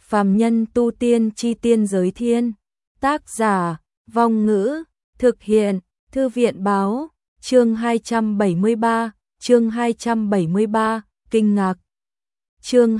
Phàm nhân tu tiên chi tiên giới thiên. Tác giả, Vong Ngữ, thực hiện, Thư viện báo, chương 273, kinh ngạc. Chương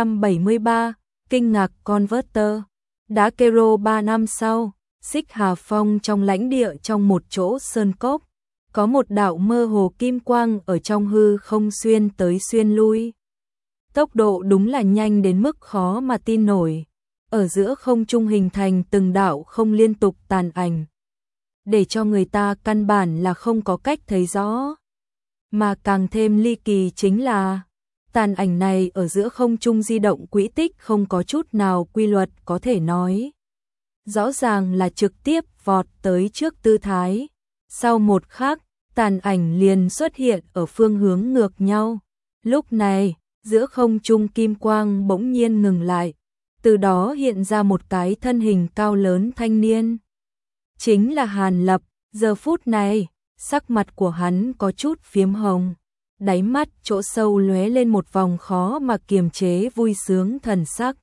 273, kinh ngạc Converter. Đã Kero 3 năm sau, Xích Hà Phong trong lãnh địa trong một chỗ sơn cốc, có một đạo mơ hồ kim quang ở trong hư không xuyên tới xuyên lui. Tốc độ đúng là nhanh đến mức khó mà tin nổi. Ở giữa không trung hình thành từng đạo không liên tục tàn ảnh, để cho người ta căn bản là không có cách thấy rõ. Mà càng thêm ly kỳ chính là tàn ảnh này ở giữa không trung di động quỹ tích không có chút nào quy luật, có thể nói rõ ràng là trực tiếp vọt tới trước tư thái. Sau một khắc, tàn ảnh liền xuất hiện ở phương hướng ngược nhau. Lúc này, giữa không trung kim quang bỗng nhiên ngừng lại, từ đó hiện ra một cái thân hình cao lớn thanh niên. Chính là Hàn Lập. Giờ phút này, sắc mặt của hắn có chút phiếm hồng, đáy mắt chỗ sâu lóe lên một vòng khó mà kiềm chế vui sướng thần sắc.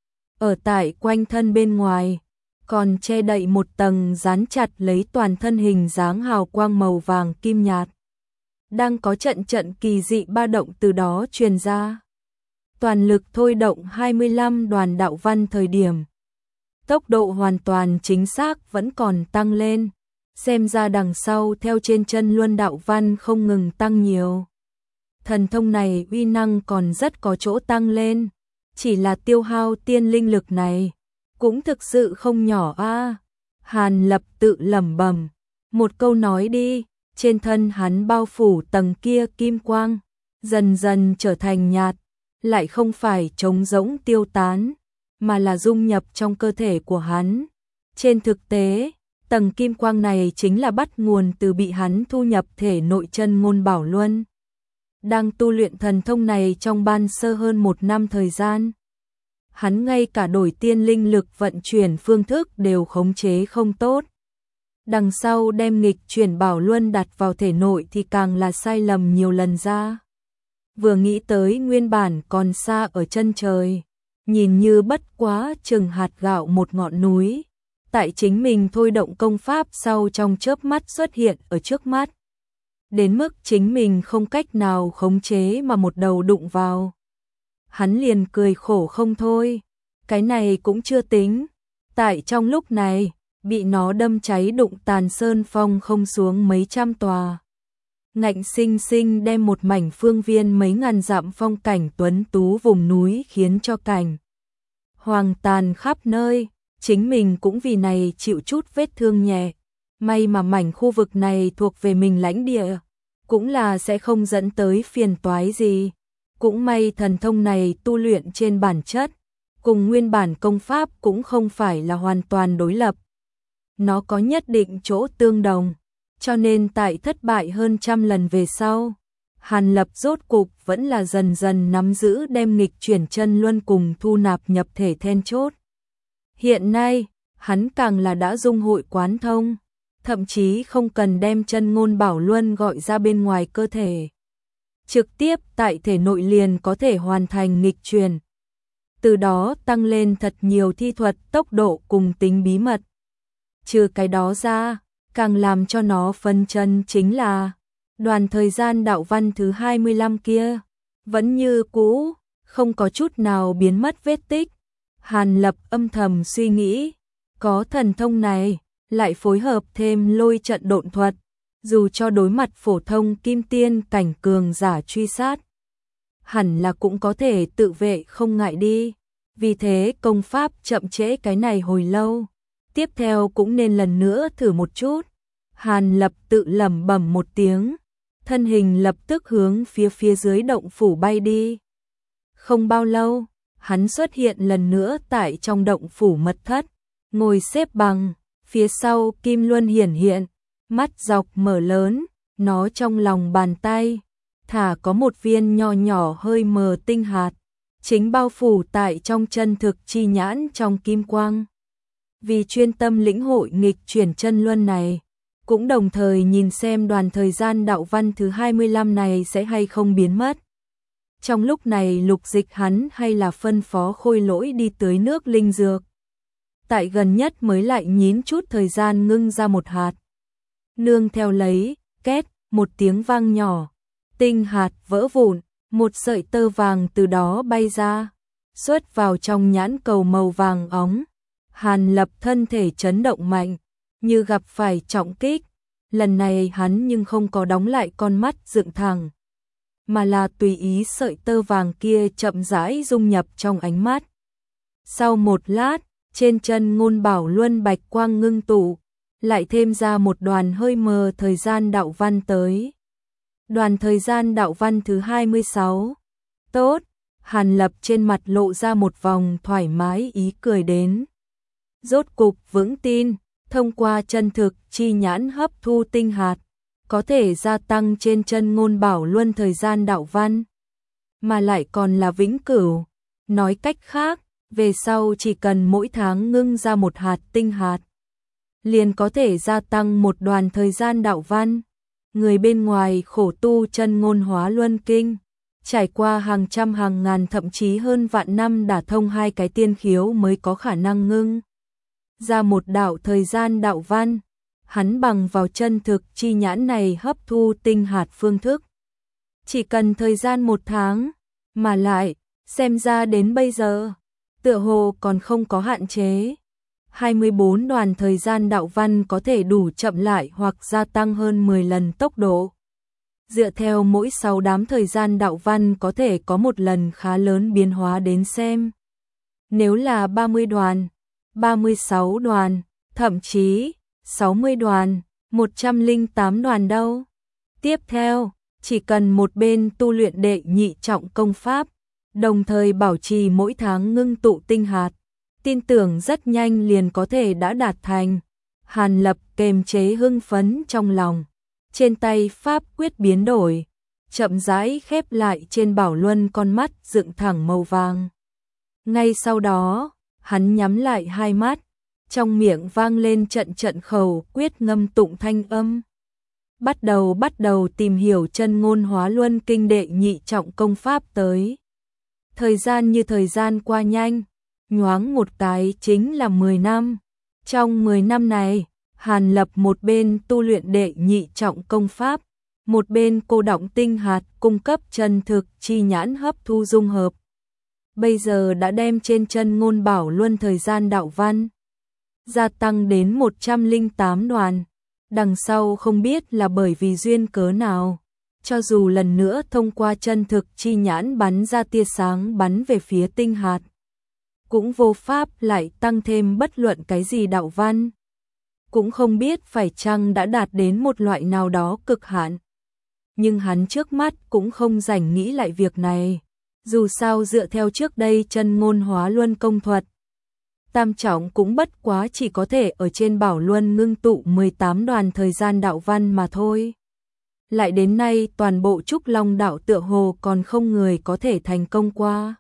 Ở tại quanh thân bên ngoài, còn che đậy một tầng dán chặt lấy toàn thân hình dáng hào quang màu vàng kim nhạt. Đang có trận kỳ dị ba động từ đó truyền ra. Toàn lực thôi động 25 đoàn đạo văn thời điểm. Tốc độ hoàn toàn chính xác vẫn còn tăng lên. Xem ra đằng sau theo trên chân luân đạo văn không ngừng tăng nhiều. Thần thông này uy năng còn rất có chỗ tăng lên. Chỉ là tiêu hao tiên linh lực này cũng thực sự không nhỏ a. Hàn Lập tự lẩm bẩm. Một câu nói đi, trên thân hắn bao phủ tầng kia kim quang, dần dần trở thành nhạt, lại không phải trống rỗng tiêu tán, mà là dung nhập trong cơ thể của hắn. Trên thực tế, tầng kim quang này chính là bắt nguồn từ bị hắn thu nhập thể nội chân ngôn bảo luân. Đang tu luyện thần thông này trong ban sơ hơn 1 năm thời gian. Hắn ngay cả đổi tiên linh lực vận chuyển phương thức đều khống chế không tốt. Đằng sau đem nghịch chuyển bảo luân đặt vào thể nội thì càng là sai lầm nhiều lần ra. Vừa nghĩ tới nguyên bản còn xa ở chân trời, nhìn như bất quá chừng hạt gạo một ngọn núi, tại chính mình thôi động công pháp sau trong chớp mắt xuất hiện ở trước mắt. Đến mức chính mình không cách nào khống chế mà một đầu đụng vào. Hắn liền cười khổ không thôi. Cái này cũng chưa tính. Tại trong lúc này, bị nó đâm cháy đụng tàn sơn phong không xuống mấy trăm tòa. Ngạnh sinh sinh đem một mảnh phương viên mấy ngàn dặm phong cảnh tuấn tú vùng núi khiến cho cảnh hoàng tàn khắp nơi. Chính mình cũng vì này chịu chút vết thương nhẹ. May mà mảnh khu vực này thuộc về mình lãnh địa, cũng là sẽ không dẫn tới phiền toái gì. Cũng may thần thông này tu luyện trên bản chất, cùng nguyên bản công pháp cũng không phải là hoàn toàn đối lập. Nó có nhất định chỗ tương đồng, cho nên tại thất bại hơn 100 lần về sau, Hàn Lập rốt cục vẫn là dần dần nắm giữ đem nghịch chuyển chân luân cùng thu nạp nhập thể then chốt. Hiện nay, hắn càng là đã dung hội quán thông, thậm chí không cần đem chân ngôn bảo luân gọi ra bên ngoài cơ thể. Trực tiếp tại thể nội liền có thể hoàn thành nghịch chuyển. Từ đó tăng lên thật nhiều thi thuật, tốc độ cùng tính bí mật. Trừ cái đó ra, càng làm cho nó phân chân chính là đoàn thời gian đạo văn thứ 25 kia, vẫn như cũ, không có chút nào biến mất vết tích. Hàn Lập âm thầm suy nghĩ, có thần thông này, lại phối hợp thêm lôi trận độn thuật, dù cho đối mặt phổ thông kim tiên cảnh cường giả truy sát, hẳn là cũng có thể tự vệ không ngại đi. Vì thế công pháp chậm trễ cái này hồi lâu, tiếp theo cũng nên lần nữa thử một chút. Hàn Lập tự lẩm bẩm một tiếng, thân hình lập tức hướng phía dưới động phủ bay đi. Không bao lâu, hắn xuất hiện lần nữa tại trong động phủ mật thất, ngồi xếp bằng, phía sau kim luân hiển hiện, mắt dọc mở lớn, nó trong lòng bàn tay, thả có một viên nho nhỏ hơi mờ tinh hạt, chính bao phủ tại trong chân thực chi nhãn trong kim quang. Vì chuyên tâm lĩnh hội nghịch chuyển chân luân này, cũng đồng thời nhìn xem đoàn thời gian đạo văn thứ 25 này sẽ hay không biến mất. Trong lúc này Lục Dịch hắn hay là phân phó Khôi Lỗi đi tưới nước linh dược. Tại gần nhất mới lại nhín chút thời gian ngưng ra một hạt. Nương theo lấy, két, một tiếng vang nhỏ. Tinh hạt vỡ vụn, một sợi tơ vàng từ đó bay ra, xuất vào trong nhãn cầu màu vàng óng. Hàn Lập thân thể chấn động mạnh, như gặp phải trọng kích. Lần này hắn nhưng không có đóng lại con mắt dựng thẳng, mà là tùy ý sợi tơ vàng kia chậm rãi dung nhập trong ánh mắt. Sau một lát, trên chân Ngôn Bảo Luân bạch quang ngưng tụ, lại thêm ra một đoàn hơi mờ thời gian đạo văn tới. Đoàn thời gian đạo văn thứ 26. Tốt, Hàn Lập trên mặt lộ ra một vòng thoải mái ý cười đến. Rốt cục vững tin, thông qua chân thực chi nhãn hấp thu tinh hạt, có thể gia tăng trên chân Ngôn Bảo Luân thời gian đạo văn, mà lại còn là vĩnh cửu. Nói cách khác, về sau chỉ cần mỗi tháng ngưng ra một hạt tinh hạt, liền có thể gia tăng một đoàn thời gian đạo văn. Người bên ngoài khổ tu chân ngôn hóa luân kinh, trải qua hàng trăm hàng ngàn thậm chí hơn vạn năm đả thông hai cái tiên khiếu mới có khả năng ngưng ra một đạo thời gian đạo văn. Hắn bằng vào chân thực chi nhãn này hấp thu tinh hạt phương thức, chỉ cần thời gian một tháng, mà lại, xem ra đến bây giờ, tựa hồ còn không có hạn chế. 24 đoàn thời gian đạo văn có thể đủ chậm lại hoặc gia tăng hơn 10 lần tốc độ. Dựa theo mỗi 6 đám thời gian đạo văn có thể có một lần khá lớn biến hóa đến xem. Nếu là 30 đoàn, 36 đoàn, thậm chí 60 đoàn, 108 đoàn đâu. Tiếp theo, chỉ cần một bên tu luyện đệ nhị trọng công pháp, đồng thời bảo trì mỗi tháng ngưng tụ tinh hạt, tin tưởng rất nhanh liền có thể đã đạt thành. Hàn Lập kềm chế hưng phấn trong lòng, trên tay pháp quyết biến đổi, chậm rãi khép lại trên Bảo Luân con mắt dựng thẳng màu vàng. Ngay sau đó, hắn nhắm lại hai mắt, trong miệng vang lên trận trận khẩu quyết ngâm tụng thanh âm. Bắt đầu tìm hiểu chân ngôn hóa luân kinh đệ nhị trọng công pháp tới. Thời gian như thời gian qua nhanh, nhoáng một cái chính là 10 năm. Trong 10 năm này, Hàn Lập một bên tu luyện đệ nhị trọng công pháp, một bên cô đọng tinh hạt cung cấp chân thực chi nhãn hấp thu dung hợp. Bây giờ đã đem trên chân ngôn bảo luân thời gian đạo văn gia tăng đến 108 đoàn. Đằng sau không biết là bởi vì duyên cớ nào, cho dù lần nữa thông qua chân thực chi nhãn bắn ra tia sáng bắn về phía tinh hạt, cũng vô pháp lại tăng thêm bất luận cái gì đạo văn. Cũng không biết phải chăng đã đạt đến một loại nào đó cực hạn. Nhưng hắn trước mắt cũng không rảnh nghĩ lại việc này. Dù sao dựa theo trước đây chân ngôn hóa luân công thuật, tam trọng cũng bất quá chỉ có thể ở trên bảo luân ngưng tụ 18 đoàn thời gian đạo văn mà thôi. Lại đến nay toàn bộ Trúc Long đạo tựa hồ còn không người có thể thành công qua.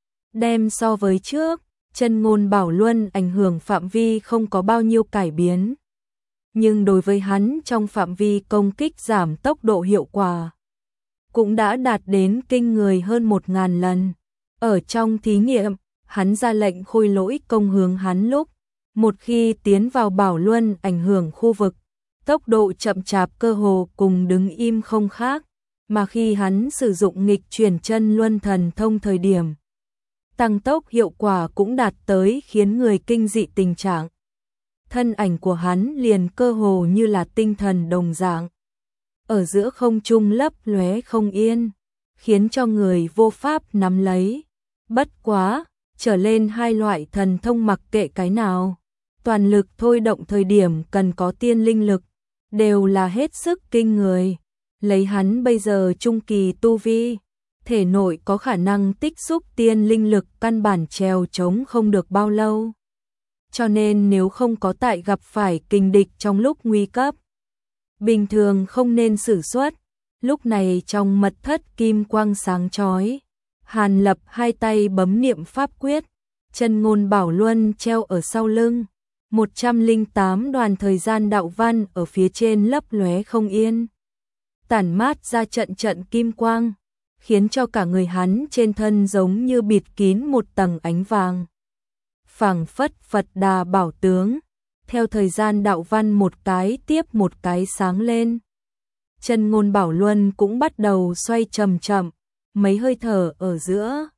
Đem so với trước, chân ngôn bảo luân ảnh hưởng phạm vi không có bao nhiêu cải biến. Nhưng đối với hắn trong phạm vi công kích giảm tốc độ hiệu quả, cũng đã đạt đến kinh người hơn 1000 lần. Ở trong thí nghiệm, hắn ra lệnh khôi lỗi công hướng hắn lúc, một khi tiến vào bảo luân ảnh hưởng khu vực, tốc độ chậm chạp cơ hồ cùng đứng im không khác, mà khi hắn sử dụng nghịch chuyển chân luân thần thông thời điểm, tăng tốc hiệu quả cũng đạt tới khiến người kinh dị tình trạng. Thân ảnh của hắn liền cơ hồ như là tinh thần đồng dạng, ở giữa không trung lấp lóe không yên, khiến cho người vô pháp nắm lấy. Bất quá, trở lên hai loại thần thông mặc kệ cái nào, toàn lực thôi động thời điểm cần có tiên linh lực, đều là hết sức kinh người. Lấy hắn bây giờ trung kỳ tu vi, thể nội có khả năng tích xúc tiên linh lực căn bản trèo chống không được bao lâu. Cho nên nếu không có tại gặp phải kình địch trong lúc nguy cấp, bình thường không nên sử xuất. Lúc này trong mật thất kim quang sáng chói, Hàn Lập hai tay bấm niệm pháp quyết, chân ngôn bảo luân treo ở sau lưng, 108 đoàn thời gian đạo văn ở phía trên lấp lóe không yên, tản mát ra trận trận kim quang. khiến cho cả người hắn trên thân giống như bịt kín một tầng ánh vàng. Phảng phất Phật Đà bảo tướng, theo thời gian đạo văn một cái tiếp một cái sáng lên. Chân ngôn bảo luân cũng bắt đầu xoay chậm chậm, mấy hơi thở ở giữa,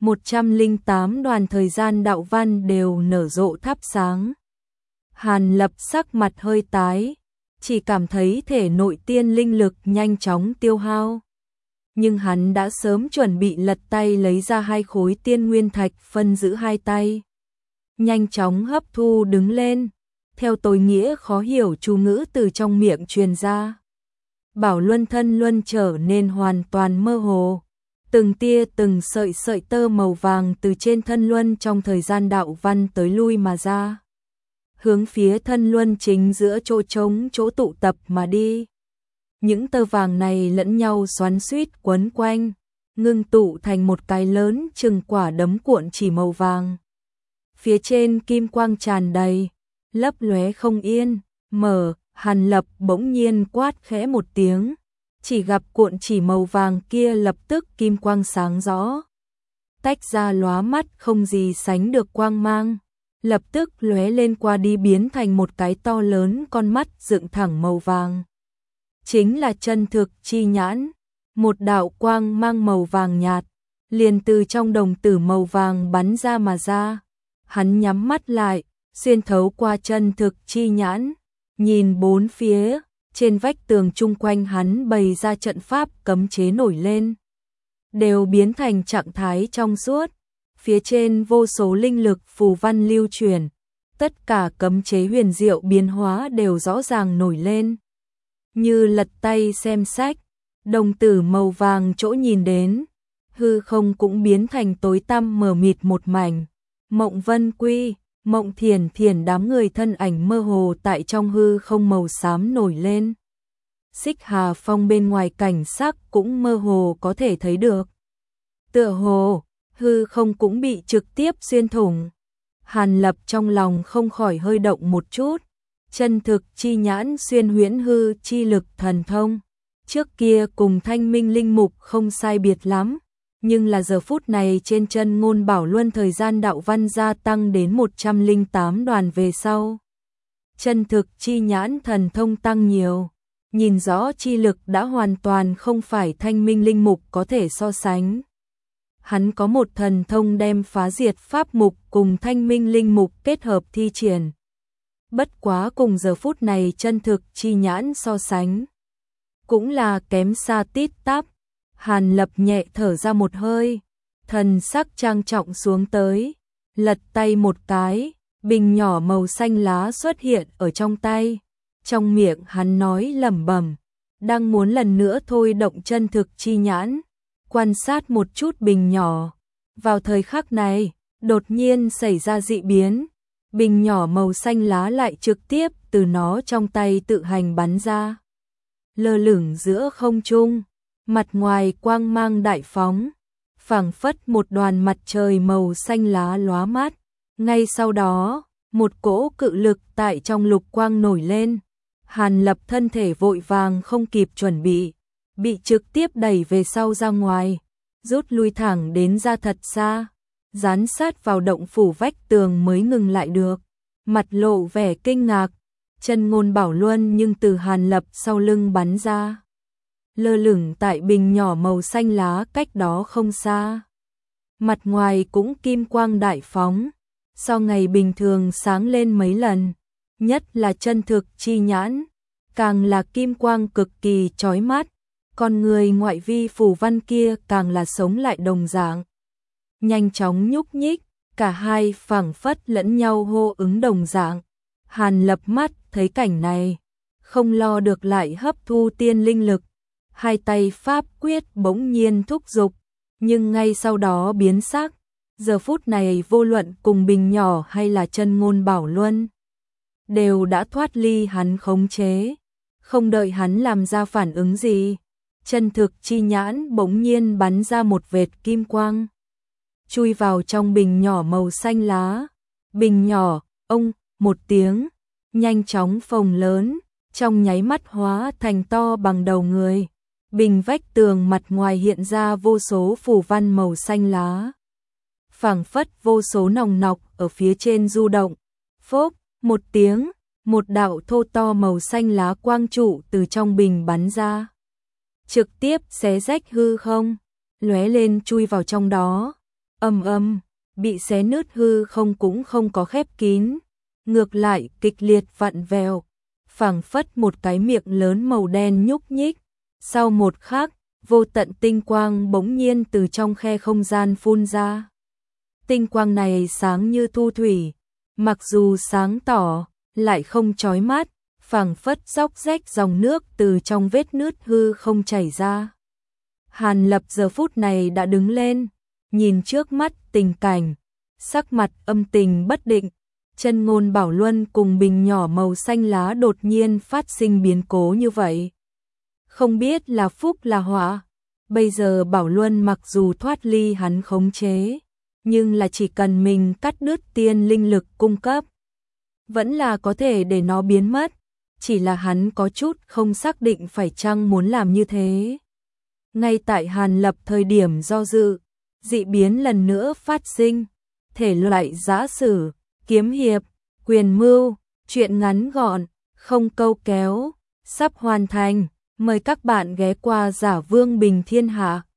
108 đoàn thời gian đạo văn đều nở rộ thắp sáng. Hàn Lập sắc mặt hơi tái, chỉ cảm thấy thể nội tiên linh lực nhanh chóng tiêu hao. Nhưng hắn đã sớm chuẩn bị lật tay lấy ra 2 khối tiên nguyên thạch phân giữ hai tay. Nhanh chóng hấp thu đứng lên, theo tối nghĩa khó hiểu chú ngữ từ trong miệng truyền ra. Bảo luân thân luân trở nên hoàn toàn mơ hồ. Từng tia từng sợi sợi tơ màu vàng từ trên thân luân trong thời gian đạo văn tới lui mà ra. Hướng phía thân luân chính giữa chỗ trống chỗ tụ tập mà đi. Những tơ vàng này lẫn nhau xoắn xuýt quấn quanh, ngưng tụ thành một cái lớn chừng quả đấm cuộn chỉ màu vàng. Phía trên kim quang tràn đầy, lấp lóe không yên, Hàn Lập bỗng nhiên quát khẽ một tiếng, chỉ gặp cuộn chỉ màu vàng kia lập tức kim quang sáng rõ, tách ra lóa mắt không gì sánh được quang mang, lập tức lóe lên qua đi biến thành một cái to lớn con mắt dựng thẳng màu vàng. Chính là chân thực chi nhãn, một đạo quang mang màu vàng nhạt, liền từ trong đồng tử màu vàng bắn ra mà ra. Hắn nhắm mắt lại, xuyên thấu qua chân thực chi nhãn, nhìn bốn phía, trên vách tường chung quanh hắn bày ra trận pháp cấm chế nổi lên, đều biến thành trạng thái trong suốt, phía trên vô số linh lực phù văn lưu chuyển, tất cả cấm chế huyền diệu biến hóa đều rõ ràng nổi lên. Như lật tay xem sách, đồng tử màu vàng chỗ nhìn đến, hư không cũng biến thành tối tăm mờ mịt một mảnh. Mộng Vân Quy, Mộng Thiền Thiền đám người thân ảnh mơ hồ tại trong hư không màu xám nổi lên. Xích Hà Phong bên ngoài cảnh sắc cũng mơ hồ có thể thấy được. Tựa hồ, hư không cũng bị trực tiếp xuyên thủng. Hàn Lập trong lòng không khỏi hơi động một chút. Chân thực chi nhãn xuyên huyễn hư chi lực thần thông. Trước kia cùng Thanh Minh linh mục không sai biệt lắm. Nhưng là giờ phút này trên chân ngôn bảo luân thời gian đạo văn gia tăng đến 108 đoàn về sau. Chân thực chi nhãn thần thông tăng nhiều, nhìn rõ chi lực đã hoàn toàn không phải Thanh Minh linh mục có thể so sánh. Hắn có một thần thông đem phá diệt pháp mục cùng Thanh Minh linh mục kết hợp thi triển. Bất quá cùng giờ phút này chân thực chi nhãn so sánh, cũng là kém xa tít tắp. Hàn Lập nhẹ thở ra một hơi, thần sắc trang trọng xuống tới, lật tay một cái, bình nhỏ màu xanh lá xuất hiện ở trong tay. Trong miệng hắn nói lẩm bẩm, đang muốn lần nữa thôi động chân thực chi nhãn, quan sát một chút bình nhỏ. Vào thời khắc này, đột nhiên xảy ra dị biến, bình nhỏ màu xanh lá lại trực tiếp từ nó trong tay tự hành bắn ra, lơ lửng giữa không trung. Mặt ngoài quang mang đại phóng, phảng phất một đoàn mặt trời màu xanh lá lóa mắt. Ngay sau đó, một cỗ cự lực tại trong lục quang nổi lên. Hàn Lập thân thể vội vàng không kịp chuẩn bị trực tiếp đẩy về sau ra ngoài, rút lui thẳng đến ra thật xa, dán sát vào động phủ vách tường mới ngừng lại được. Mặt lộ vẻ kinh ngạc, chân ngôn bảo luân nhưng từ Hàn Lập sau lưng bắn ra, lơ lửng tại bình nhỏ màu xanh lá cách đó không xa. Mặt ngoài cũng kim quang đại phóng, so ngày bình thường sáng lên mấy lần, nhất là chân thực chi nhãn, càng là kim quang cực kỳ chói mắt, con người ngoại vi phù văn kia càng là sống lại đồng dạng. Nhanh chóng nhúc nhích, cả hai phảng phất lẫn nhau hô ứng đồng dạng. Hàn Lập mắt thấy cảnh này, không lo được lại hấp thu tiên linh lực. Hai tay pháp quyết bỗng nhiên thúc giục, nhưng ngay sau đó biến sắc. Giờ phút này vô luận cùng bình nhỏ hay là chân ngôn bảo luân, đều đã thoát ly hắn khống chế. Không đợi hắn làm ra phản ứng gì, chân thực chi nhãn bỗng nhiên bắn ra một vệt kim quang, chui vào trong bình nhỏ màu xanh lá. Bình nhỏ, ông, một tiếng, nhanh chóng phồng lớn, trong nháy mắt hóa thành to bằng đầu người. Bình vách tường mặt ngoài hiện ra vô số phù văn màu xanh lá. Phảng phất vô số nòng nọc ở phía trên du động. Phốc, một tiếng, một đạo thô to màu xanh lá quang trụ từ trong bình bắn ra. Trực tiếp xé rách hư không, lóe lên chui vào trong đó. Ầm ầm, bị xé nứt hư không cũng không có khép kín, ngược lại kịch liệt vặn vẹo, phảng phất một cái miệng lớn màu đen nhúc nhích. Sau một khắc, vô tận tinh quang bỗng nhiên từ trong khe không gian phun ra. Tinh quang này sáng như thu thủy, mặc dù sáng tỏ, lại không chói mắt, phảng phất róc rách dòng nước từ trong vết nứt hư không chảy ra. Hàn Lập giờ phút này đã đứng lên, nhìn trước mắt tình cảnh, sắc mặt âm tình bất định. Chân Ngôn Bảo Luân cùng bình nhỏ màu xanh lá đột nhiên phát sinh biến cố như vậy. Không biết là phúc là họa. Bây giờ Bảo Luân mặc dù thoát ly hắn khống chế, nhưng là chỉ cần mình cắt đứt tiên linh lực cung cấp, vẫn là có thể để nó biến mất. Chỉ là hắn có chút không xác định phải chăng muốn làm như thế. Ngay tại Hàn Lập thời điểm do dự, dị biến lần nữa phát sinh. Thể loại giã sử, kiếm hiệp, quyền mưu, truyện ngắn gọn, không câu kéo, sắp hoàn thành. Mời các bạn ghé qua Giả Vương Bình Thiên Hạ.